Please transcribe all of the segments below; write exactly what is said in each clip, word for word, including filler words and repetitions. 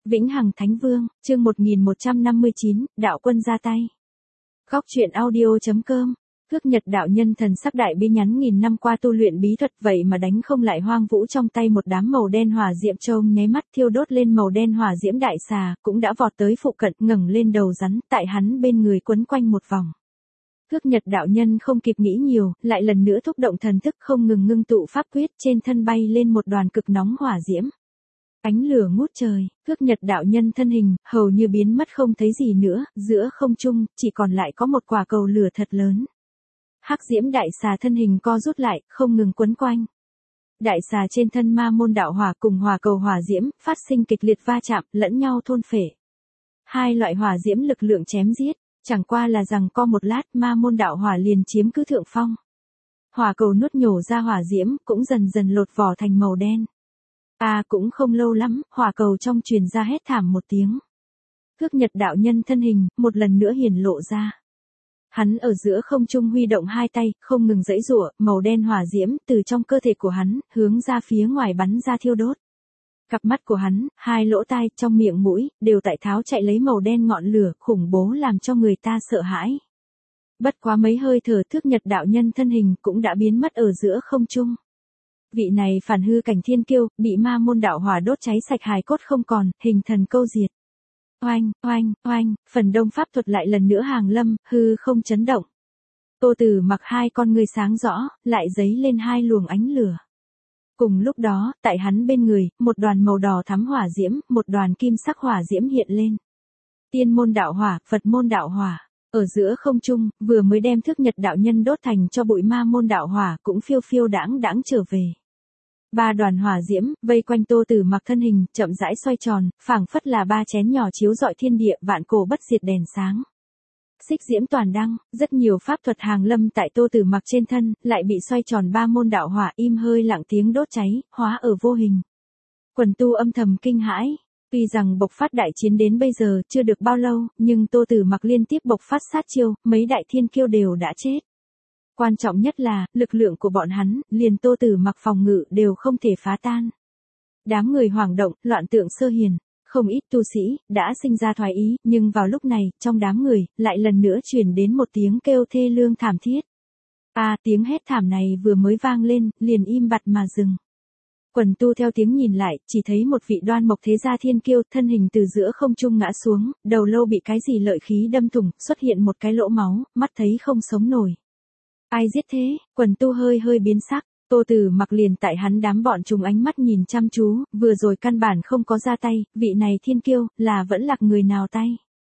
Vĩnh Hằng Thánh Vương, chương một nghìn một trăm năm mươi chín, đạo quân ra tay. Góc truyện audio.com. Cước Nhật đạo nhân thần sắc đại bi nhắn nghìn năm qua tu luyện bí thuật vậy mà đánh không lại hoang vũ trong tay một đám màu đen hỏa diệm trông nháy mắt thiêu đốt lên màu đen hỏa diễm đại xà, cũng đã vọt tới phụ cận ngẩng lên đầu rắn tại hắn bên người quấn quanh một vòng. Cước Nhật đạo nhân không kịp nghĩ nhiều, lại lần nữa thúc động thần thức không ngừng ngưng tụ pháp quyết trên thân bay lên một đoàn cực nóng hỏa diễm. Ánh lửa ngút trời, Cước Nhật đạo nhân thân hình, hầu như biến mất không thấy gì nữa, giữa không trung, chỉ còn lại có một quả cầu lửa thật lớn. Hắc diễm đại xà thân hình co rút lại, không ngừng quấn quanh. Đại xà trên thân ma môn đạo hỏa cùng hỏa cầu hỏa diễm, phát sinh kịch liệt va chạm, lẫn nhau thôn phệ. Hai loại hỏa diễm lực lượng chém giết, chẳng qua là rằng co một lát ma môn đạo hỏa liền chiếm cứ thượng phong. Hỏa cầu nuốt nhổ ra hỏa diễm, cũng dần dần lột vỏ thành màu đen. À cũng không lâu lắm, hỏa cầu trong truyền ra hét thảm một tiếng. Cước Nhật đạo nhân thân hình, một lần nữa hiển lộ ra. Hắn ở giữa không trung huy động hai tay, không ngừng giãy giụa, màu đen hỏa diễm từ trong cơ thể của hắn, hướng ra phía ngoài bắn ra thiêu đốt. Cặp mắt của hắn, hai lỗ tai, trong miệng mũi, đều tại tháo chạy lấy màu đen ngọn lửa, khủng bố làm cho người ta sợ hãi. Bất quá mấy hơi thở Cước Nhật đạo nhân thân hình cũng đã biến mất ở giữa không trung. Vị này phản hư cảnh thiên kiêu, bị ma môn đạo hỏa đốt cháy sạch hài cốt không còn, hình thần câu diệt. Oanh, oanh, oanh, phần đông pháp thuật lại lần nữa hàng lâm, hư không chấn động. Tô Tử Mặc hai con người sáng rõ, lại giấy lên hai luồng ánh lửa. Cùng lúc đó, tại hắn bên người, một đoàn màu đỏ thắm hỏa diễm, một đoàn kim sắc hỏa diễm hiện lên. Tiên môn đạo hỏa, Phật môn đạo hỏa. Ở giữa không trung, vừa mới đem Cước Nhật đạo nhân đốt thành cho bụi ma môn đạo hỏa cũng phiêu phiêu đãng đãng trở về. Ba đoàn hỏa diễm, vây quanh Tô Tử Mặc thân hình, chậm rãi xoay tròn, phảng phất là ba chén nhỏ chiếu rọi thiên địa, vạn cổ bất diệt đèn sáng. Xích diễm toàn đăng, rất nhiều pháp thuật hàng lâm tại Tô Tử Mặc trên thân, lại bị xoay tròn ba môn đạo hỏa im hơi lặng tiếng đốt cháy, hóa ở vô hình. Quần tu âm thầm kinh hãi. Tuy rằng bộc phát đại chiến đến bây giờ chưa được bao lâu, nhưng Tô Tử Mặc liên tiếp bộc phát sát chiêu, mấy đại thiên kiêu đều đã chết. Quan trọng nhất là, lực lượng của bọn hắn, liền Tô Tử Mặc phòng ngự đều không thể phá tan. Đám người hoảng động, loạn tượng sơ hiền, không ít tu sĩ, đã sinh ra thoái ý, nhưng vào lúc này, trong đám người, lại lần nữa truyền đến một tiếng kêu thê lương thảm thiết. À, tiếng hét thảm này vừa mới vang lên, liền im bặt mà dừng. Quần tu theo tiếng nhìn lại, chỉ thấy một vị đoan mộc thế gia thiên kiêu, thân hình từ giữa không trung ngã xuống, đầu lâu bị cái gì lợi khí đâm thủng, xuất hiện một cái lỗ máu, mắt thấy không sống nổi. Ai giết thế? Quần tu hơi hơi biến sắc, Tô Tử Mặc liền tại hắn đám bọn trùng ánh mắt nhìn chăm chú, vừa rồi căn bản không có ra tay, vị này thiên kiêu, là vẫn lạc người nào tay?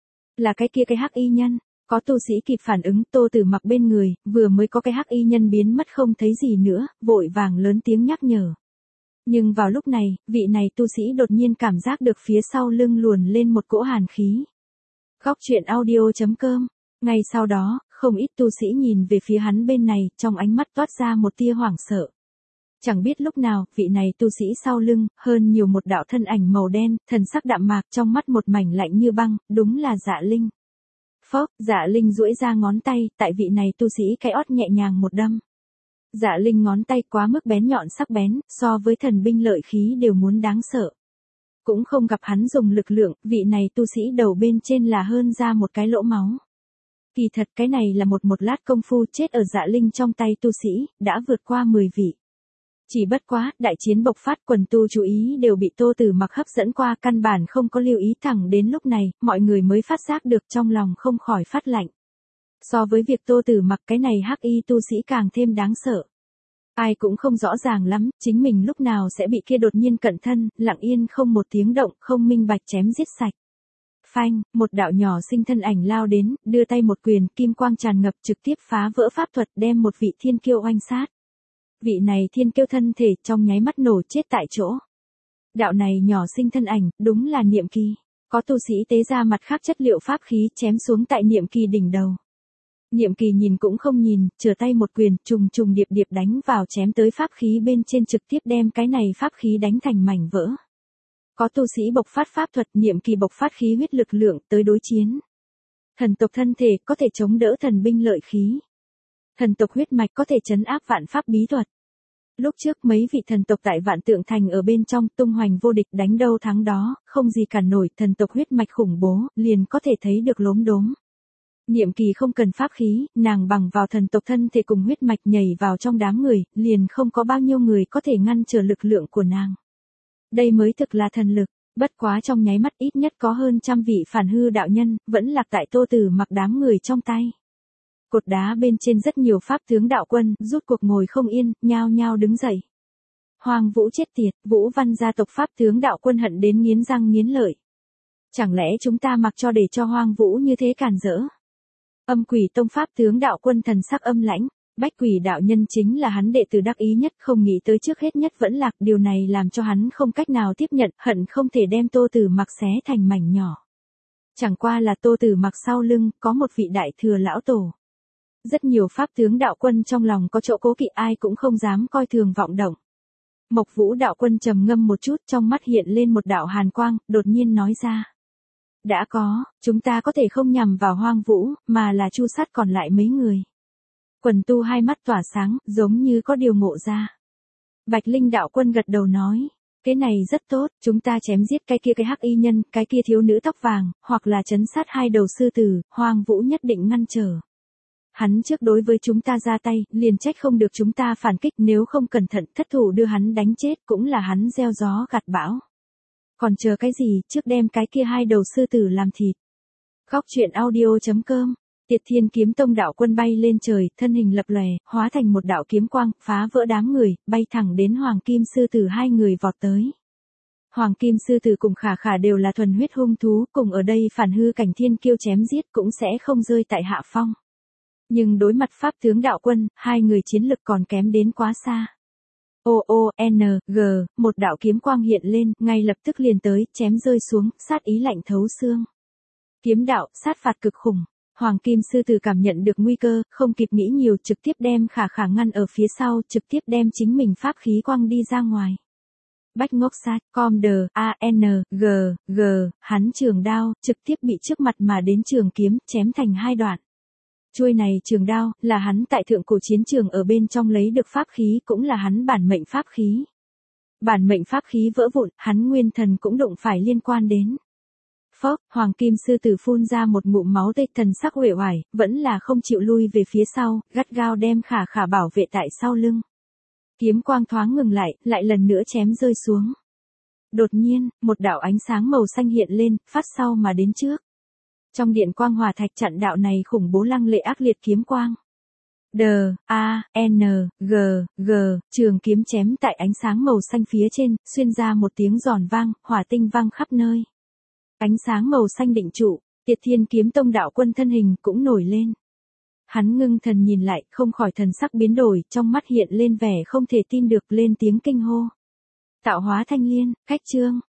Là cái kia cái hắc y nhân. Có tu sĩ kịp phản ứng, Tô Tử Mặc bên người, vừa mới có cái hắc y nhân biến mất không thấy gì nữa, vội vàng lớn tiếng nhắc nhở. Nhưng vào lúc này, vị này tu sĩ đột nhiên cảm giác được phía sau lưng luồn lên một cỗ hàn khí. Góc truyện audio.com. Ngay sau đó, không ít tu sĩ nhìn về phía hắn bên này, trong ánh mắt toát ra một tia hoảng sợ. Chẳng biết lúc nào, vị này tu sĩ sau lưng, hơn nhiều một đạo thân ảnh màu đen, thần sắc đạm mạc, trong mắt một mảnh lạnh như băng, đúng là Dạ Linh. Phốc, Dạ Linh duỗi ra ngón tay, tại vị này tu sĩ cái ót nhẹ nhàng một đâm. Dạ Linh ngón tay quá mức bén nhọn sắc bén, so với thần binh lợi khí đều muốn đáng sợ. Cũng không gặp hắn dùng lực lượng, vị này tu sĩ đầu bên trên là hơn ra một cái lỗ máu. Kỳ thật cái này là một một lát công phu chết ở Dạ Linh trong tay tu sĩ, đã vượt qua mười vị. Chỉ bất quá, đại chiến bộc phát quần tu chú ý đều bị Tô Tử Mặc hấp dẫn qua, căn bản không có lưu ý, thẳng đến lúc này, mọi người mới phát giác được trong lòng không khỏi phát lạnh. So với việc Tô Tử Mặc cái này hắc y tu sĩ càng thêm đáng sợ. Ai cũng không rõ ràng lắm, chính mình lúc nào sẽ bị kia đột nhiên cận thân, lặng yên không một tiếng động, không minh bạch chém giết sạch. Phanh, một đạo nhỏ sinh thân ảnh lao đến, đưa tay một quyền, kim quang tràn ngập trực tiếp phá vỡ pháp thuật, đem một vị thiên kiêu oanh sát. Vị này thiên kiêu thân thể trong nháy mắt nổ chết tại chỗ. Đạo này nhỏ sinh thân ảnh, đúng là Niệm Kỳ. Có tu sĩ tế ra mặt khác chất liệu pháp khí chém xuống tại Niệm Kỳ đỉnh đầu. Niệm Kỳ nhìn cũng không nhìn, chừa tay một quyền, trùng trùng điệp điệp đánh vào chém tới pháp khí bên trên, trực tiếp đem cái này pháp khí đánh thành mảnh vỡ. Có tu sĩ bộc phát pháp thuật, Niệm Kỳ bộc phát khí huyết lực lượng tới đối chiến. Thần tộc thân thể có thể chống đỡ thần binh lợi khí. Thần tộc huyết mạch có thể trấn áp vạn pháp bí thuật. Lúc trước mấy vị thần tộc tại Vạn Tượng Thành ở bên trong tung hoành vô địch đánh đâu thắng đó, không gì cản nổi, thần tộc huyết mạch khủng bố, liền có thể thấy được lốm đốm. Niệm Kỳ không cần pháp khí, nàng bằng vào thần tộc thân thể cùng huyết mạch nhảy vào trong đám người, liền không có bao nhiêu người có thể ngăn trở lực lượng của nàng. Đây mới thực là thần lực, bất quá trong nháy mắt ít nhất có hơn trăm vị phản hư đạo nhân, vẫn lạc tại Tô Tử Mặc đám người trong tay. Cột đá bên trên rất nhiều pháp tướng đạo quân, rút cuộc ngồi không yên, nhao nhao đứng dậy. Hoàng Vũ chết tiệt, Vũ Văn gia tộc pháp tướng đạo quân hận đến nghiến răng nghiến lợi. Chẳng lẽ chúng ta mặc cho để cho Hoàng Vũ như thế cản rỡ? Âm Quỷ Tông pháp tướng đạo quân thần sắc âm lãnh, Bách Quỷ đạo nhân chính là hắn đệ tử đắc ý nhất, không nghĩ tới trước hết nhất vẫn lạc, điều này làm cho hắn không cách nào tiếp nhận, hận không thể đem Tô Tử Mặc xé thành mảnh nhỏ. Chẳng qua là Tô Tử Mặc sau lưng có một vị đại thừa lão tổ. Rất nhiều pháp tướng đạo quân trong lòng có chỗ cố kỵ, ai cũng không dám coi thường vọng động. Mộc Vũ đạo quân trầm ngâm một chút, trong mắt hiện lên một đạo hàn quang, đột nhiên nói ra. Đã có, chúng ta có thể không nhằm vào Hoang Vũ, mà là chu sát còn lại mấy người. Quần tu hai mắt tỏa sáng, giống như có điều ngộ ra. Bạch Linh đạo quân gật đầu nói. Cái này rất tốt, chúng ta chém giết cái kia cái hắc y nhân, cái kia thiếu nữ tóc vàng, hoặc là trấn sát hai đầu sư tử, Hoang Vũ nhất định ngăn trở. Hắn trước đối với chúng ta ra tay, liền trách không được chúng ta phản kích, nếu không cẩn thận thất thủ đưa hắn đánh chết cũng là hắn gieo gió gặt bão. Còn chờ cái gì, trước đem cái kia hai đầu sư tử làm thịt. Góc truyện audio chấm com. Tiệt Thiên Kiếm Tông đạo quân bay lên trời, thân hình lập lòe, hóa thành một đạo kiếm quang, phá vỡ đám người, bay thẳng đến Hoàng Kim sư tử hai người vọt tới. Hoàng Kim sư tử cùng Khả Khả đều là thuần huyết hung thú, cùng ở đây phản hư cảnh thiên kiêu chém giết cũng sẽ không rơi tại hạ phong. Nhưng đối mặt pháp tướng đạo quân, hai người chiến lực còn kém đến quá xa. O O N G, một đạo kiếm quang hiện lên, ngay lập tức liền tới, chém rơi xuống, sát ý lạnh thấu xương. Kiếm đạo, sát phạt cực khủng. Hoàng Kim sư tử cảm nhận được nguy cơ, không kịp nghĩ nhiều, trực tiếp đem Khả Khả ngăn ở phía sau, trực tiếp đem chính mình pháp khí quang đi ra ngoài. Bách ngốc sát, com đờ, A N G G, hắn trường đao, trực tiếp bị trước mặt mà đến trường kiếm, chém thành hai đoạn. Chuôi này trường đao, là hắn tại thượng cổ chiến trường ở bên trong lấy được pháp khí, cũng là hắn bản mệnh pháp khí. Bản mệnh pháp khí vỡ vụn, hắn nguyên thần cũng đụng phải liên quan đến. Phốc, Hoàng Kim sư tử phun ra một ngụm máu tươi, thần sắc uể oải, vẫn là không chịu lui về phía sau, gắt gao đem Khả Khả bảo vệ tại sau lưng. Kiếm quang thoáng ngừng lại, lại lần nữa chém rơi xuống. Đột nhiên, một đạo ánh sáng màu xanh hiện lên, phát sau mà đến trước. Trong điện quang hòa thạch chặn đạo này khủng bố lăng lệ ác liệt kiếm quang. D, A, N, G, G, trường kiếm chém tại ánh sáng màu xanh phía trên, xuyên ra một tiếng giòn vang, hỏa tinh vang khắp nơi. Ánh sáng màu xanh định trụ, Tiệt Thiên Kiếm Tông đạo quân thân hình cũng nổi lên. Hắn ngưng thần nhìn lại, không khỏi thần sắc biến đổi, trong mắt hiện lên vẻ không thể tin được, lên tiếng kinh hô. Tạo hóa thanh liên, cách chương,